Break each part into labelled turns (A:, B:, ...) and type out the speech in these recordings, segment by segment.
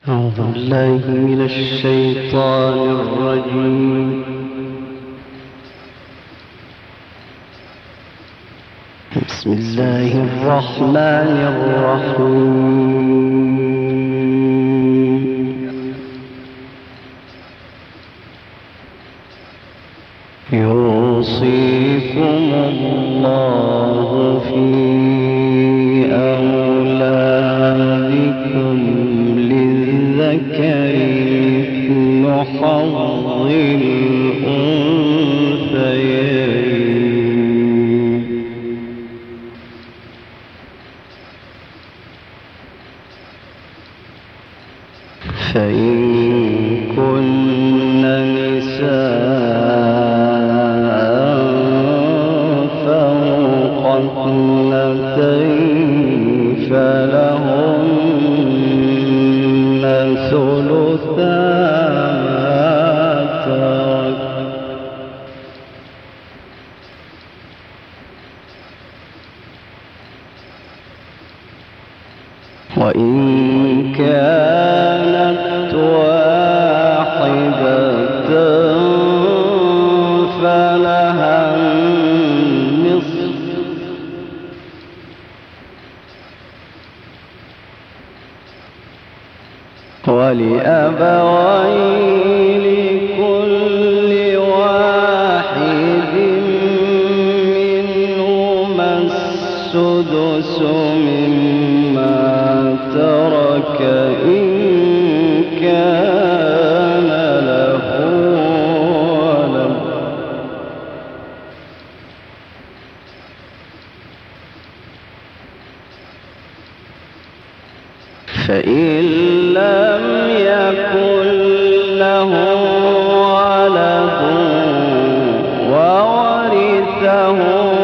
A: أعوذ بالله من الشيطان الرجيم. بسم الله الرحمن الرحيم. يوصيكم الله في أولادكم للذكر مثل حظ الأنثيين. فإن كن نساء فوق اثنتين فلهن ثلثا ما ترك، وإن كانت واحدة فلها النصف، ولأبويه لكل واحد منهما السدس مما ترك إن كان له ولد، فإن لم يكن له ولد وورثه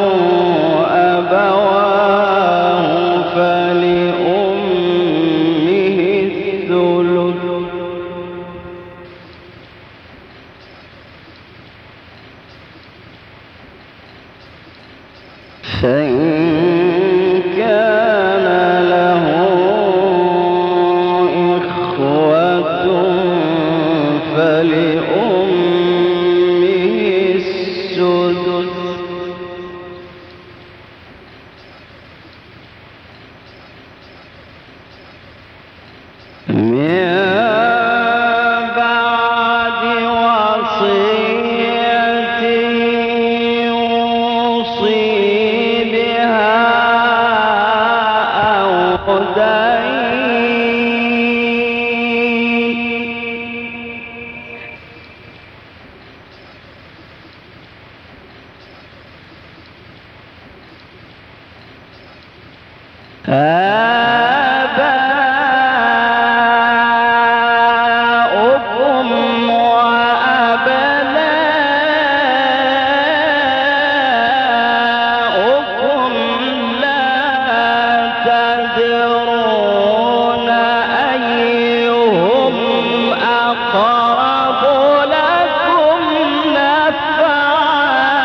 A: أبواه فلأمه الثلث، فإن كان له إخوة فلأمه السدس، من بعد وصية يوصي بها أو دين. آباؤكم وأبناؤكم لا تدرون أيهم أقرب لكم نفعا،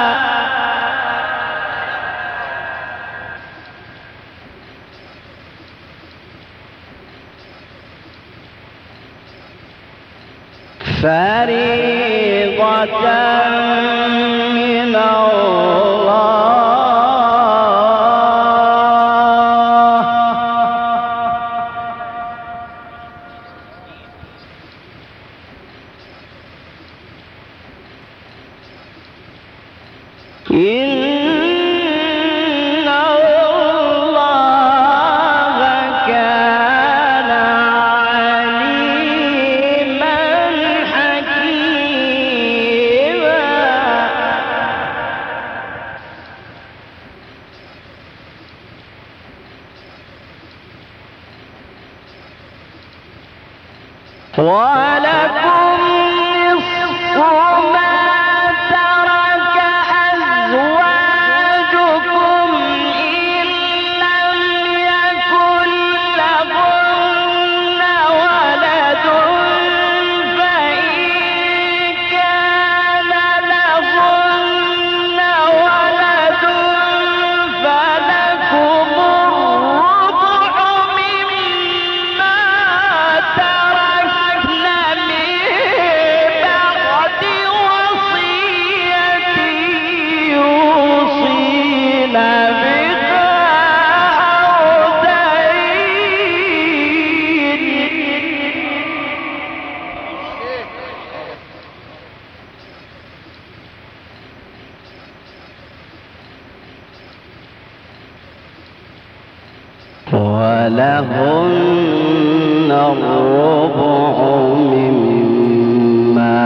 A: فريضة من الله، إن الله كان عليما حكيما. ولكم نصف ما ترك أزواجكم إن لم يكن لهن ولد، فإن كان لهن ولد فلكم الربع مما ترك
B: ولهن الربع مما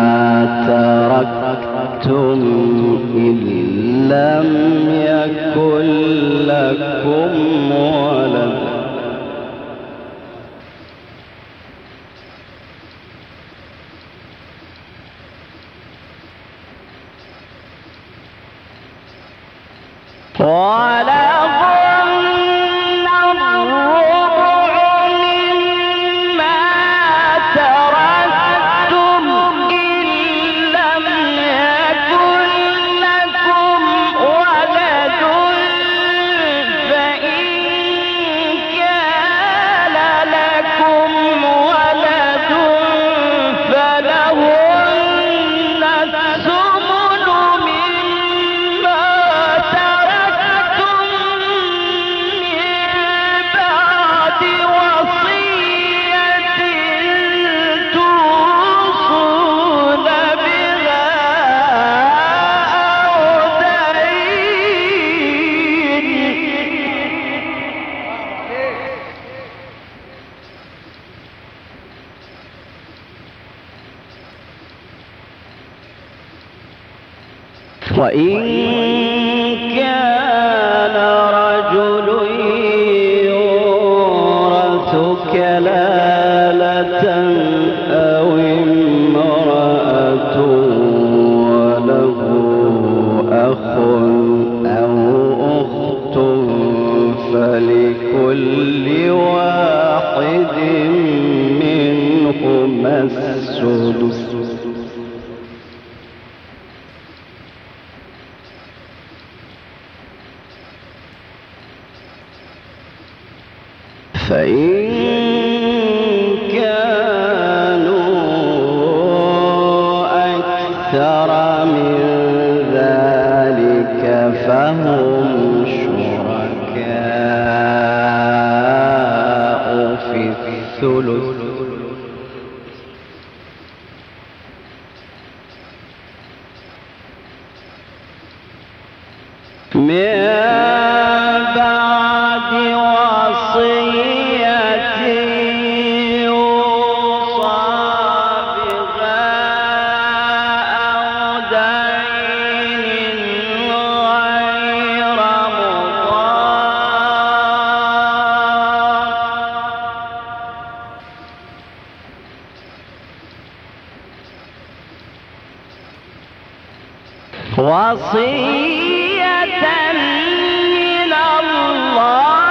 B: تركتم إن لم يكن لكم ولد وإن كان رجل يورث كلالة أو امرأة وله أخ أو أخت فلكل واحد منهما السدس فإن كانوا أكثر من ذلك فهم شركاء في الثلث وصية من الله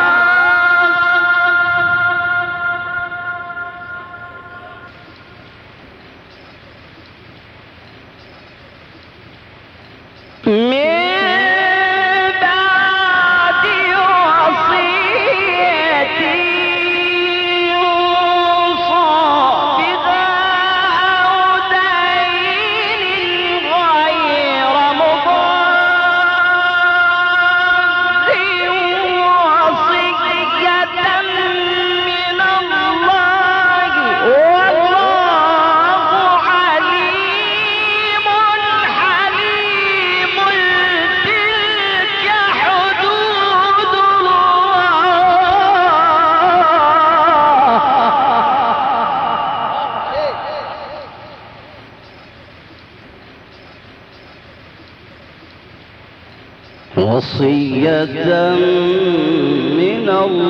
B: وصية من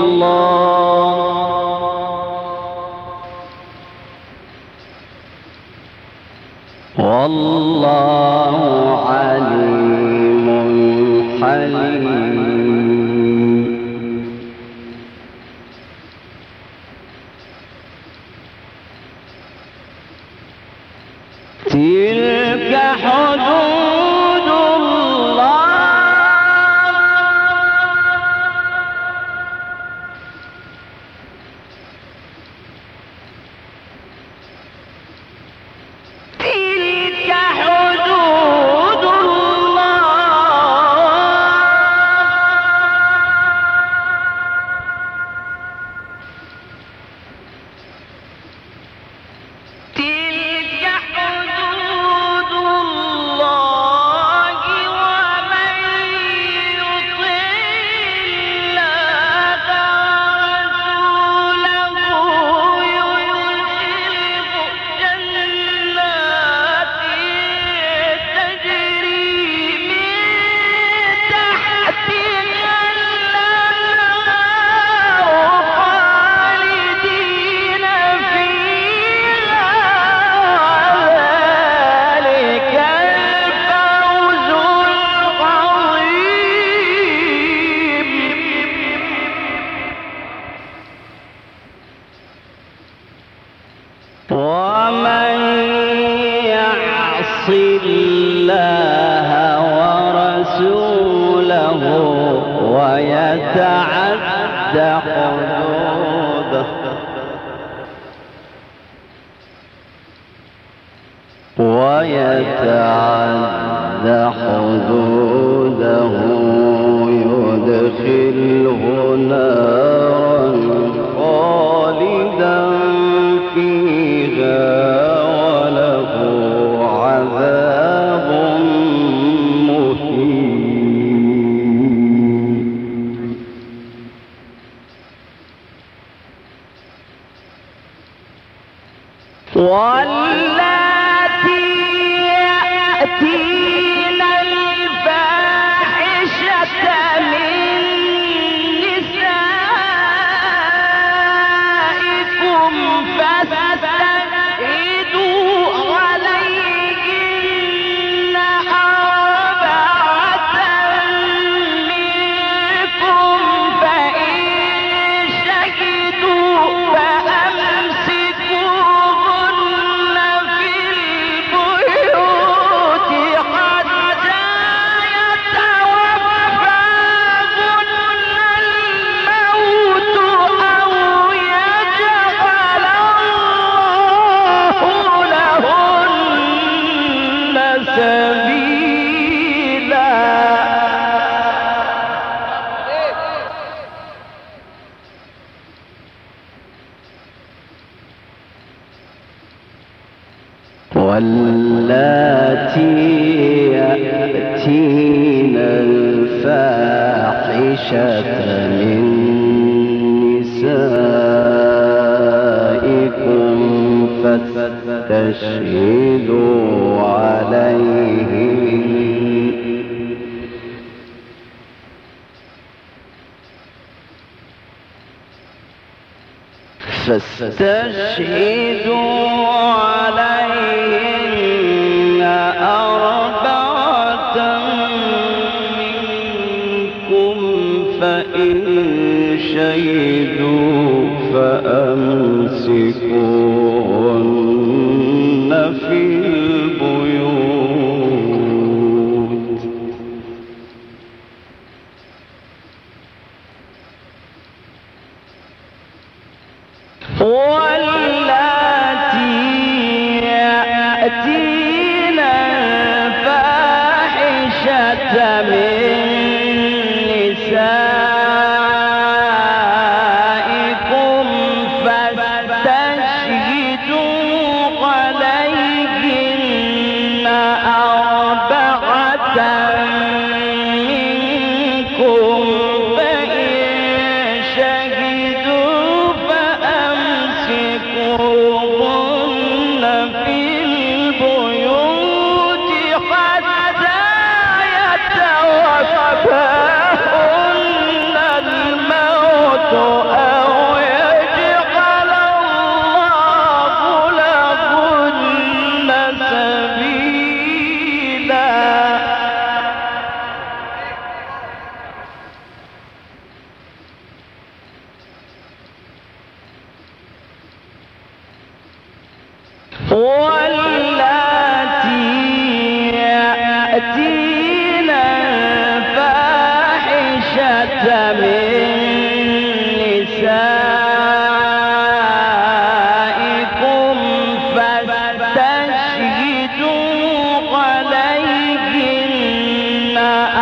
B: الله والله عليم حليم تلك حدود الله تلك حدود الله ومن يعص الله ورسوله ويتعد حدوده يدخله نارا خالدا فيها وله عذاب مهين. واللاتي يأتين الفاحشة من نسائكم فاستشهدوا عليهن أربعة منكم فإن شهدوا فأمسكوهن في البيوت حتى يتوفاهن الموت أو يجعل الله لهن سبيلا. واللاتي يأتين الفاحشة من نسائكم فاستشهدوا عليهن أربعة منكم فإن شهدوا فأمسكوهن في البيوت واللاتي يأتين الفاحشة من نسائكم فاستشهدوا عليهن أربعة منكم فإن شهدوا فأمسكوهن في البيوت حتى يتوفاهن الموت أو يجعل الله لهن سبيلا. واللاتي يأتين الفاحشة من نسائكم فاستشهدوا عليهن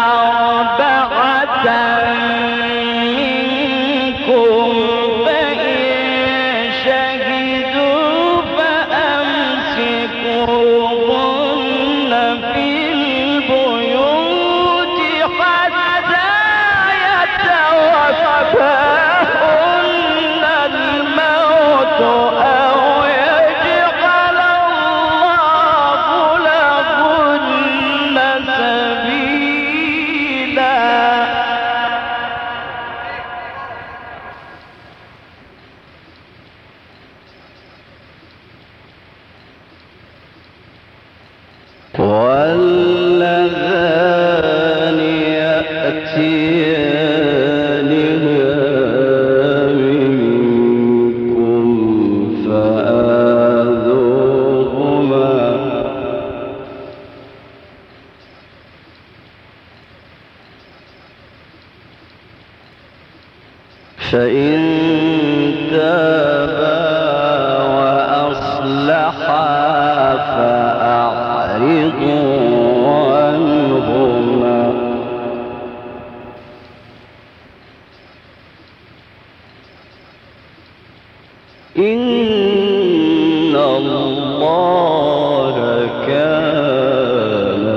B: أربعة منكم فإن شهدوا فأمسكوهن في البيوت حتى يتوفاهن الموت أو يجعل الله لهن سبيلا. واللذان يأتيانها منكم فآذوهما فإن تابا وأصلحا فأعرضوا عنهما إن الله كان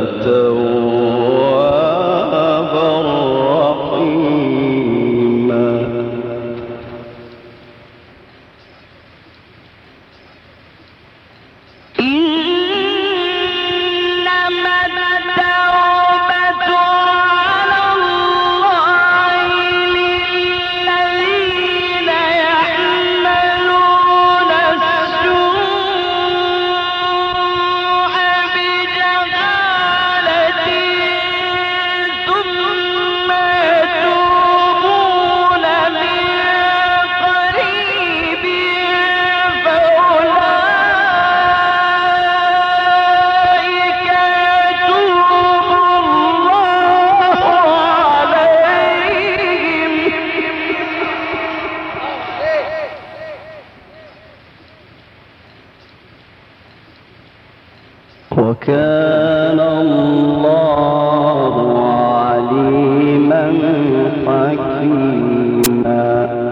B: توابا رحيما إنما التوبة على الله للذين يعملون السوء بجهالة ثم يتوبون من قريب فأولئك يتوب الله عليهم وكان الله عليما حكيما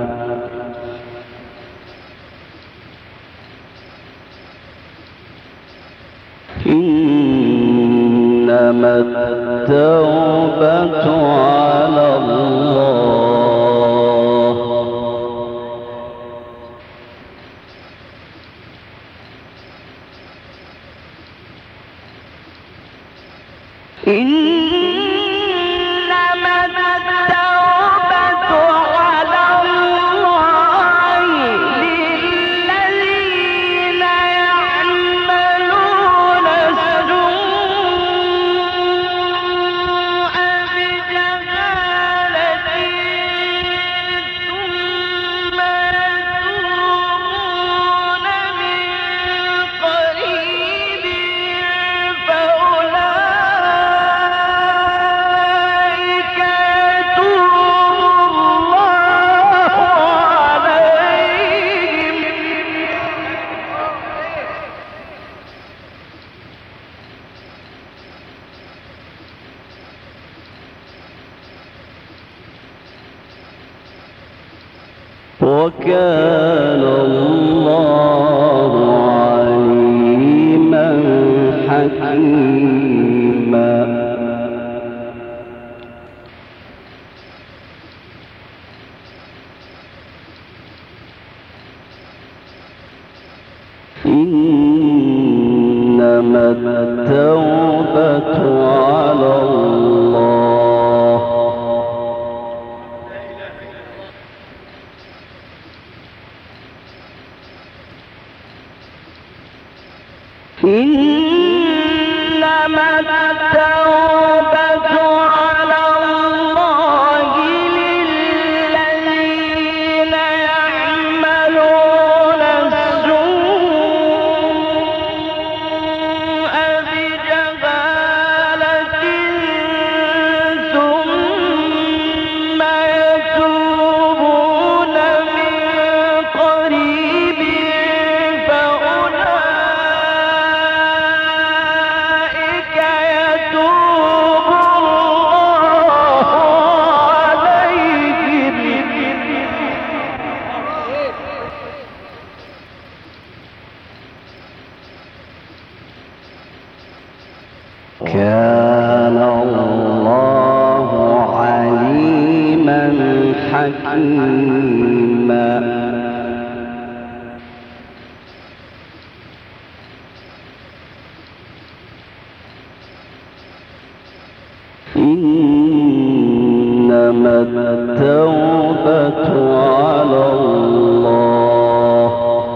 B: إنما التوبة على الله إنما التوبة على الله للذين يعملون السوء بجهالة ثم يتوبون من قريب فأولئك يتوب الله عليهم وكان الله عليما حكيما إنما التوبة على الله إنما التوبة على الله للذين يعملون السوء بجهالة ثم يتوبون من قريب فأولئك يتوب الله عليهم كان الله عليما حكيما إنما التوبة على الله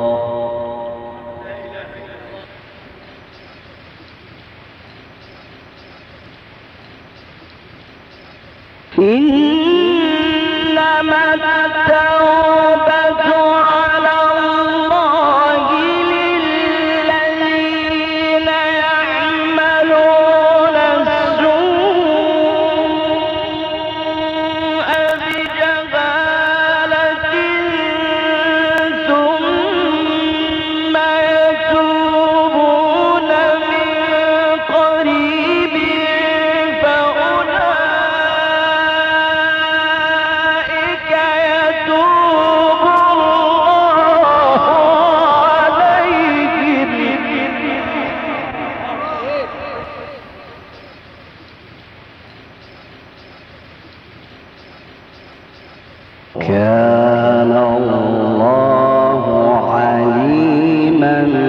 B: إنما التوبة على الله للذين يعملون السوء بجهالة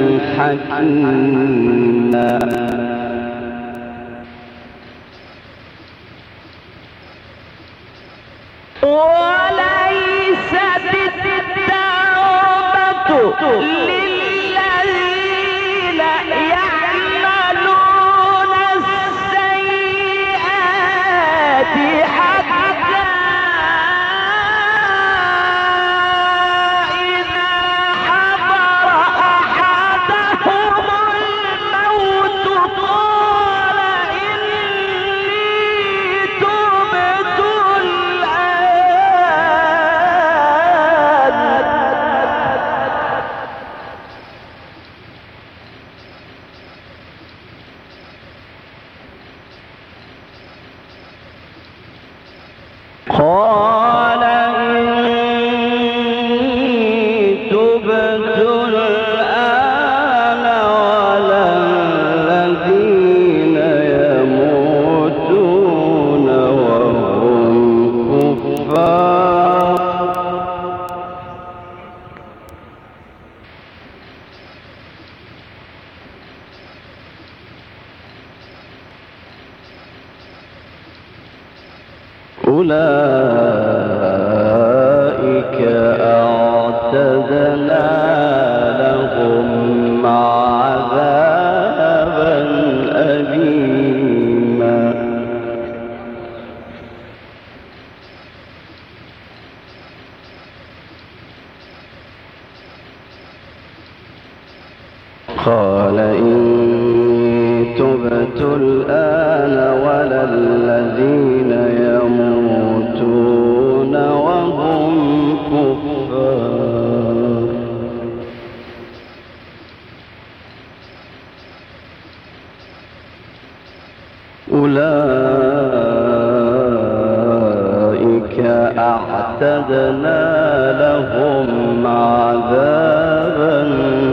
B: حكيما
A: وليست التوبة للذين يعملون السيئات حتى إذا حضر أحدهم الموت قال إني تبت قال إني تبت الآن ولا الذين يموتون وهم كفار أولئك أعتدنا لهم عذابا أليما قال إني تبت الآن ولا الذين يموتون وهم كفار أولئك أعتدنا لهم عذابا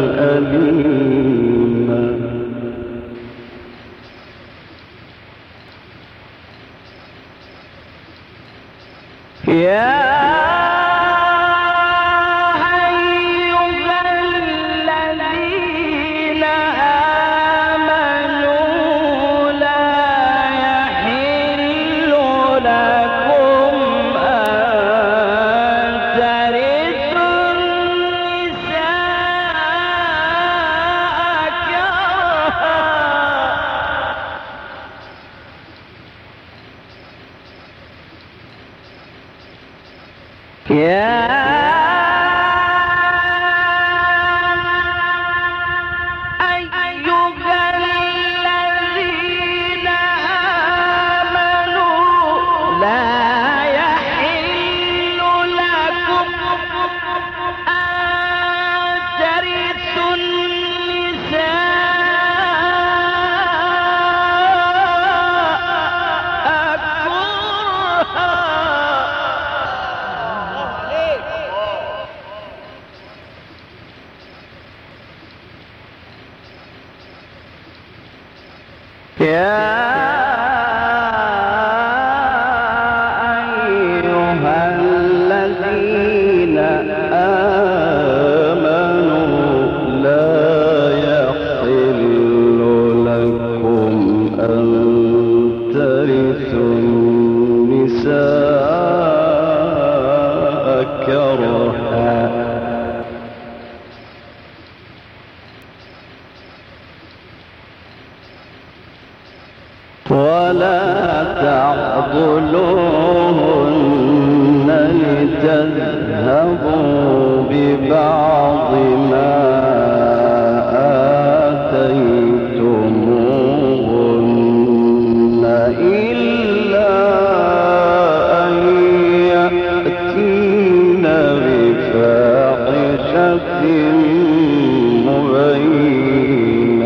A: أليما يا أيها الذين آمنوا لا يحل لكم أن ترثوا النساء كرها يا أيها الذين آمنوا لا يحل لكم أن ترثوا النساء كرها يا أيها الذين آمنوا لا يحل لكم أن ترثوا النساء كرها ولا تعضلوهن لتذهبوا ببعض ما آتيتموهن إلا أن يأتين بفاحشة مبينة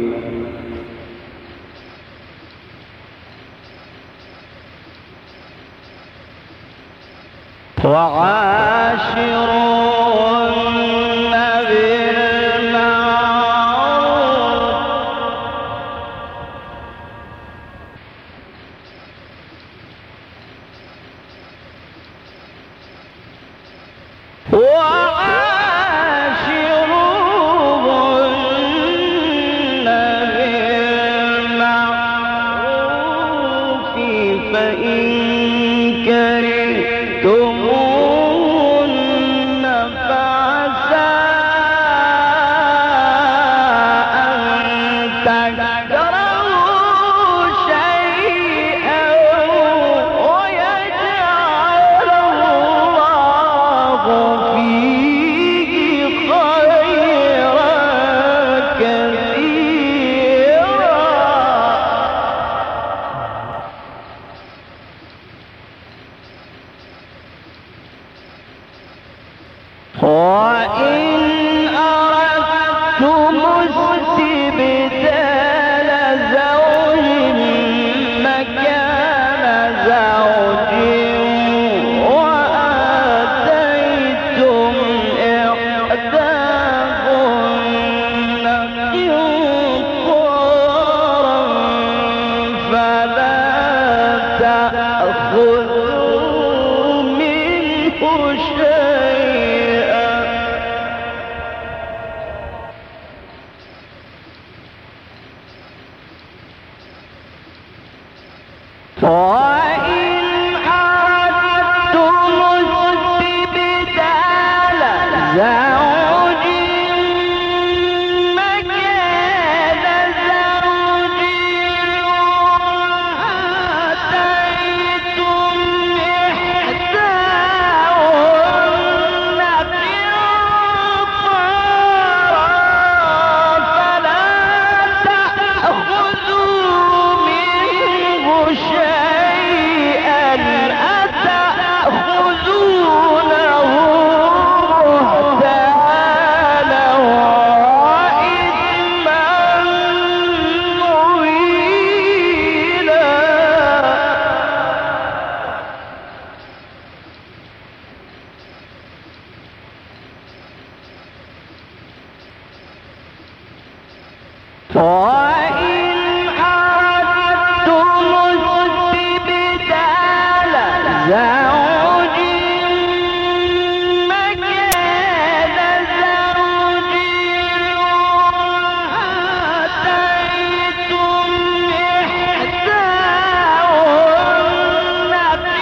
A: وعاشروهن بالمعروف وعاشروهن
B: استبدال زوج مكان زوج وآتيتم إحداهن قنطارا فلا تأخذوا منه شيئا وإن أردتم استبدال زوج مكان زوج وآتيتم إحداهن قنطارا فلا تأخذوا منه شيئا أتأخذونه بهتانا وإثما مبينا وإن أردتم استبدال زوج مكان زوج وآتيتم إحداهن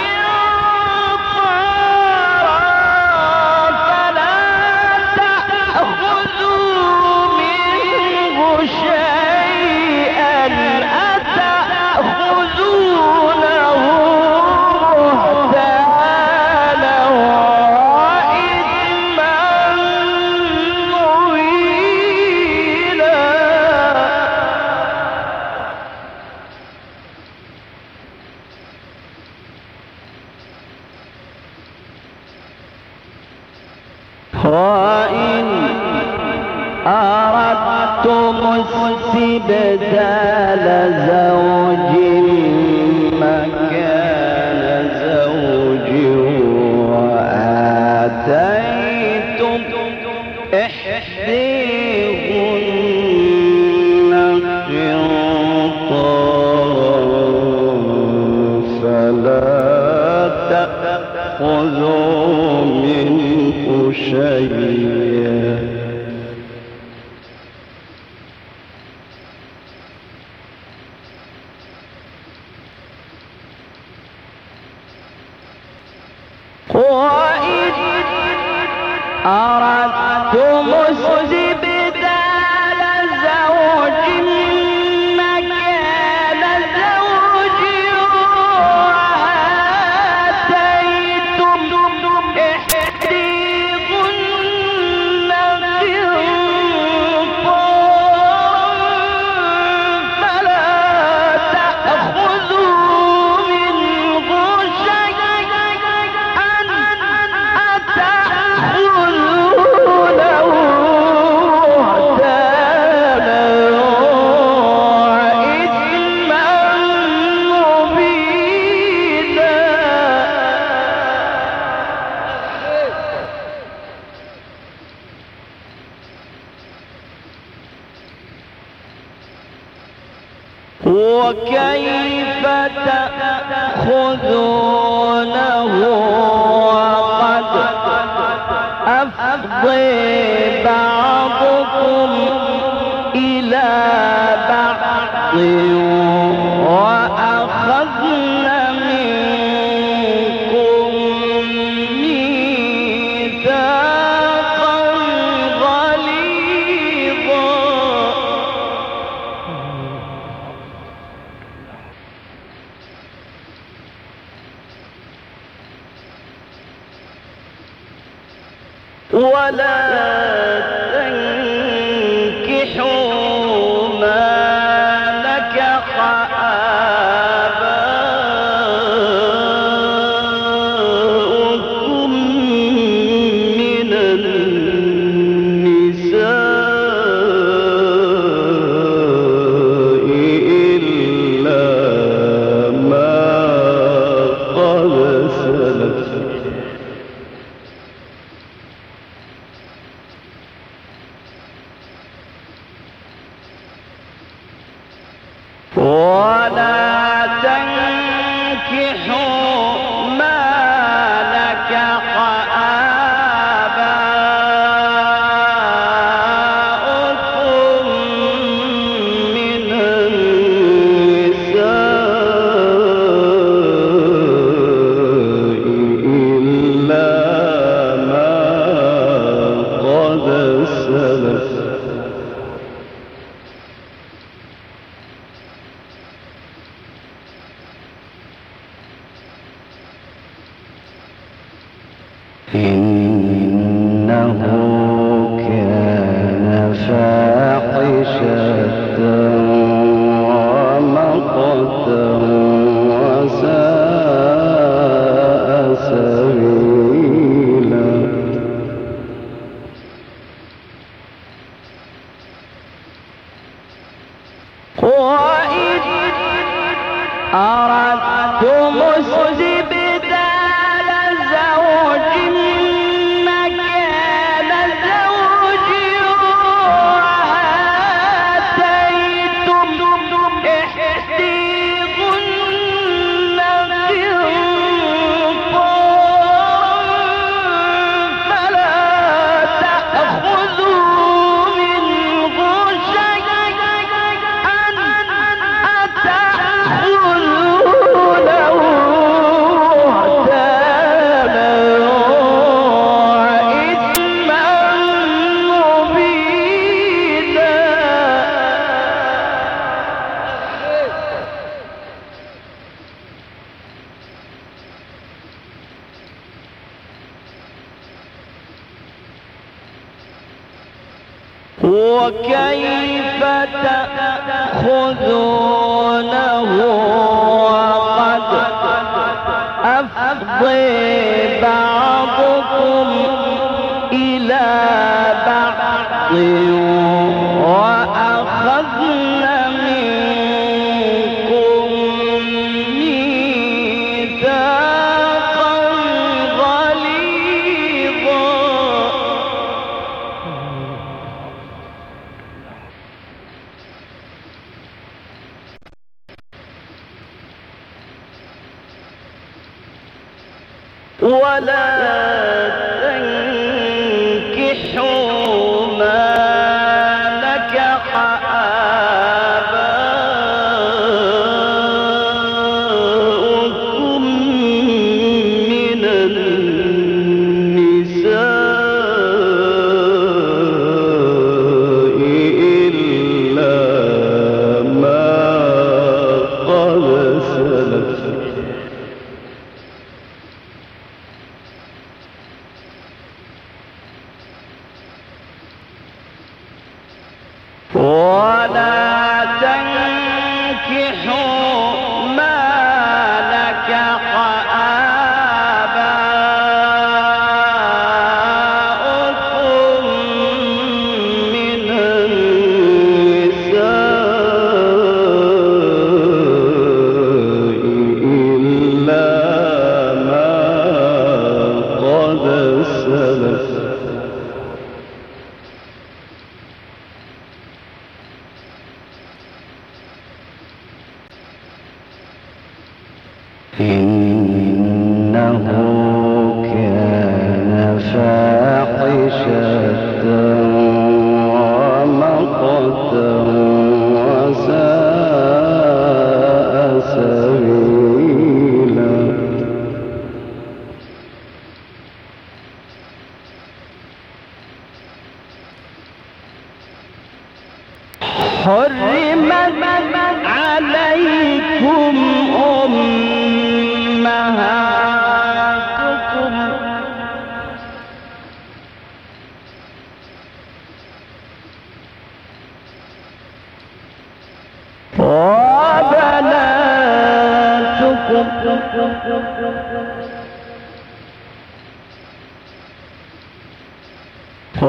B: قنطارا فلا تأخذوا منه شيئا أتأخذونه بهتانا وإثما مبينا وإن أردتم استبدال زوج مكان زوج وآتيتم إحداهن قنطارا فلا تأخذوا منه شيئا وإذ أردتم استبدال زوج مكان زوج وآتيتم إحداهن قنطارا فلا تأخذوا منه شيئا أتأخذونه بهتانا وإثما مبينا وكيف تأخذونه وقد أفضي بعضكم إلى بعض وأخذن منكم ميثاقا غليظا ولا تنكحوا ما نكح آباؤكم من النساء ولا تنكحوا ما نكح آباؤكم من النساء إلا ما قد سلف. إنه كان فاحشة ومقتا وساء سبيلا. وإذ أردتم استبدال زوج مكان زوج وآتيتم إحداهن قنطارا فلا تأخذوا منه شيئا أتأخذونه بهتانا وإثما مبينا. وكيف تأخذونه وقد أفضى بعضكم إلى بعض وأخذن منكم ميثاقا غليظا. ولا تنكحوا ما نكح آباؤكم من النساء إلا ما قد سلف. ولا تنكحوا ما نكح آباؤكم من النساء إلا ما قد سلف. إنه كان فاحشة ومقتا وساء سبيلا. حرمت عليكم أمهاتكم وبناتكم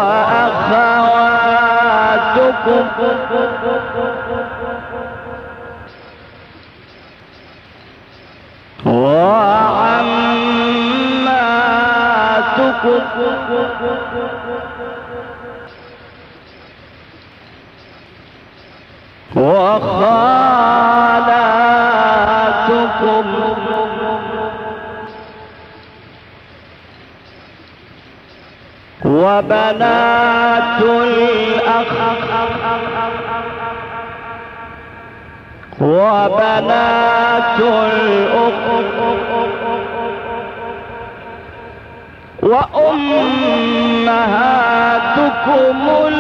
B: وأخواتكم وعماتكم
A: وخالاتكم وبنات الأخ وبنات الأخت وأمهاتكم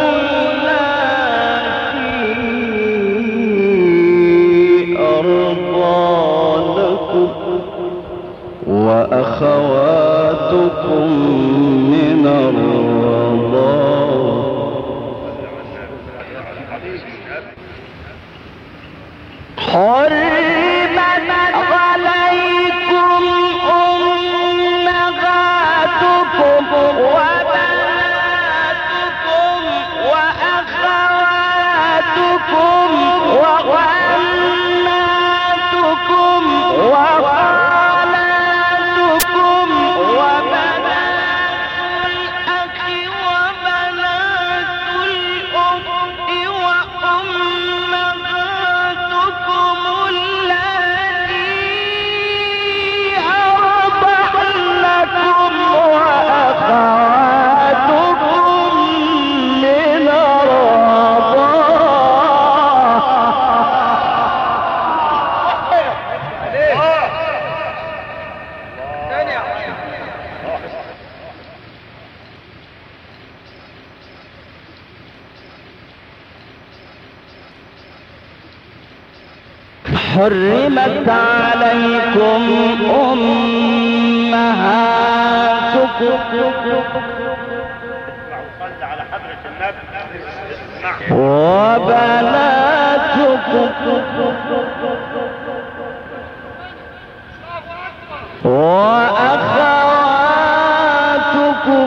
A: اللاتي أرضانكم وأخواتكم من الرضاعة حرمت عليكم أمهاتكم وبناتكم وأخواتكم وعماتكم وخالاتكم وبنات الأخ وبنات الأخت وأمهاتكم اللاتي أرضعنكم وأخواتكم من الرضاعة حرمت عليكم أمهاتكم وبناتكم وأخواتكم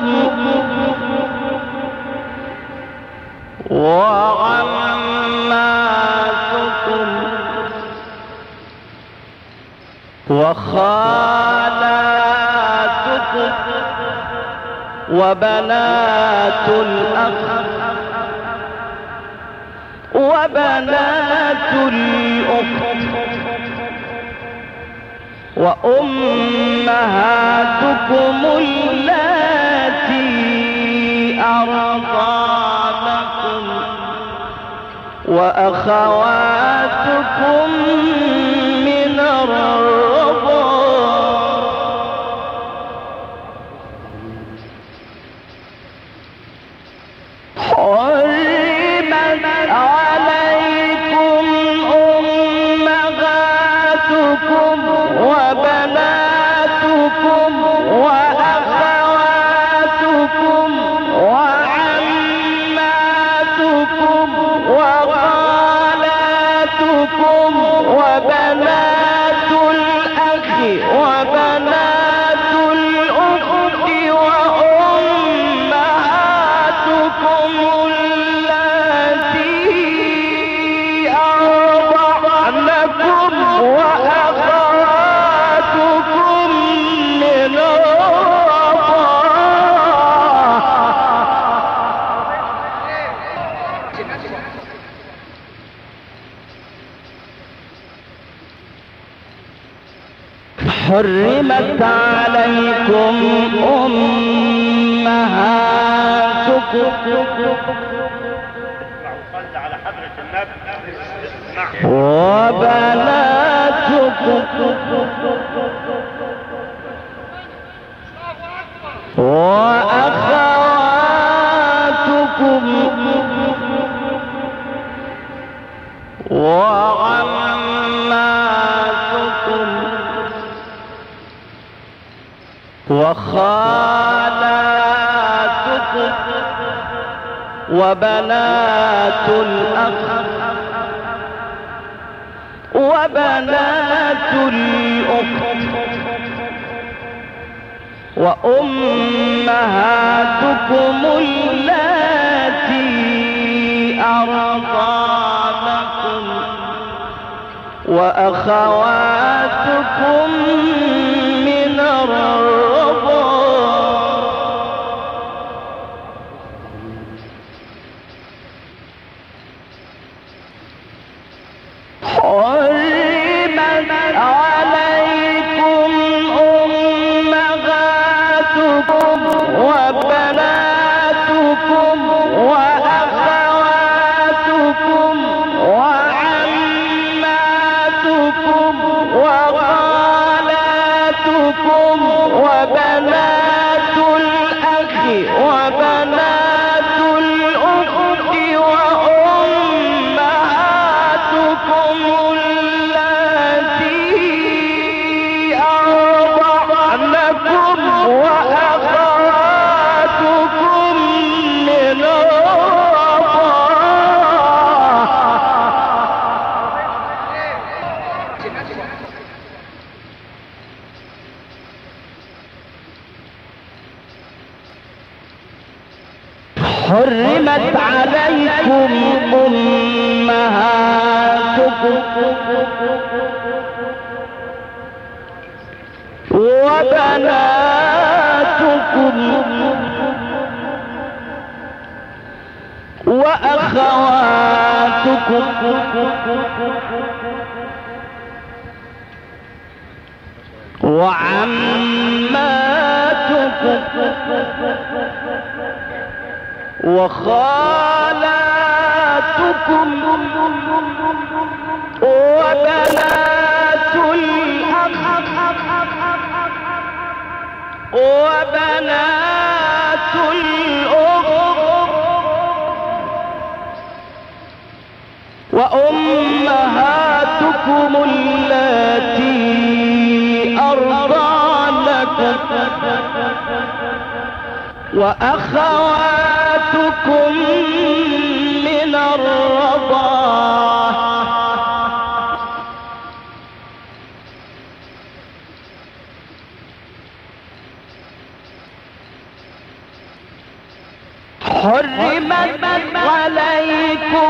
A: وعماتكم وخالاتكم وبنات الأخ وبنات الأخت وأمهاتكم اللاتي أرضعنكم وأخواتكم من الرضاعة حرمت عليكم أمهاتكم وبناتكم وأخواتكم وعماتكم وخالاتكم وبنات الأخ وبنات الأخت وأمهاتكم اللاتي أرضعنكم وأخواتكم من الرضاعة حرمت عليكم أمهاتكم وبناتكم وأخواتكم وعماتكم وخالاتكم وبنات الأخ وبنات الأخت وأمهاتكم اللاتي أرضعنكم وأخواتكم من الرضاعة حرمت عليكم أمهاتكم وبناتكم وأخواتكم وعماتكم وخالاتكم وبنات الأخ وبنات الأخت وأمهاتكم اللاتي أرضعنكم وأخواتكم من حرمت عليكم أمهاتكم وبناتكم وأخواتكم وعماتكم وخالاتكم وبنات الأخ وبنات الأخت وأمهاتكم اللاتي أرضعنكم وأخواتكم من الرضاعة حرمت عليكم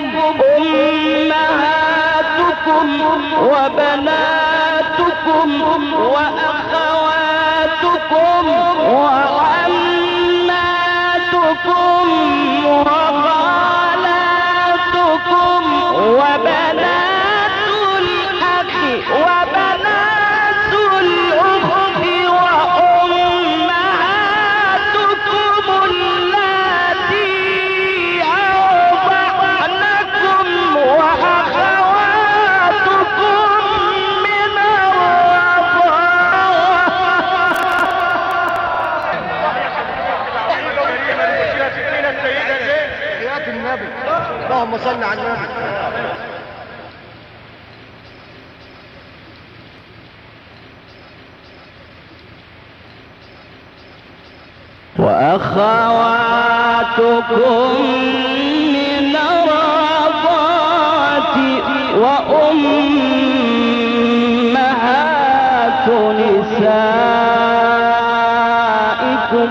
A: أمهاتكم وبناتكم وأخواتكم وعماتكم وخالاتكم وبنات الأخ وبنات الأخت وأمهاتكم اللاتي أرضعنكم وأخواتكم من
C: النبي اللهم صل على النبي.
A: وأخواتكم من الرضاعة وأمهات نسائكم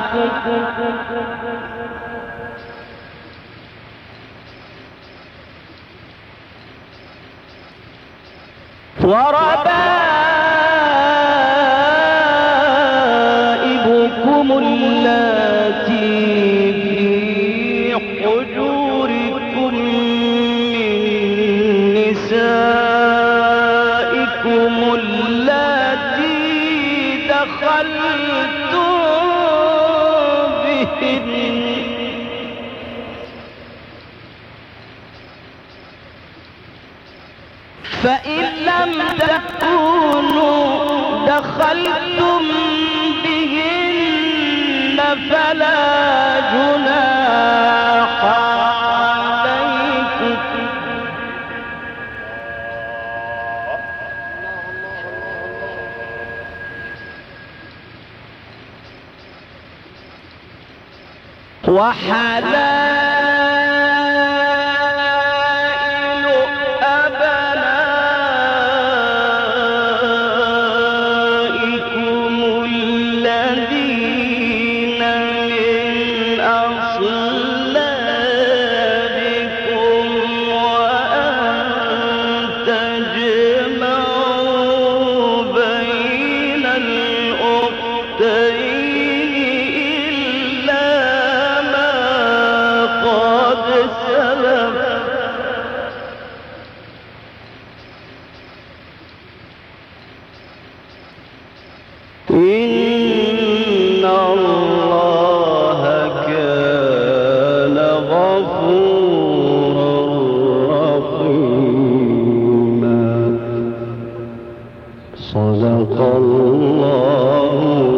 A: وربائبكم اللاتي في حجوركم من نسائكم اللاتي دخلتم بهن فإن لم تكونوا دخلتم بهن فلا جناح عليكم وحلائل أبنائكم الذين من أصلابكم وأن تجمعوا بين الأختين إلا ما قد
B: صدق الله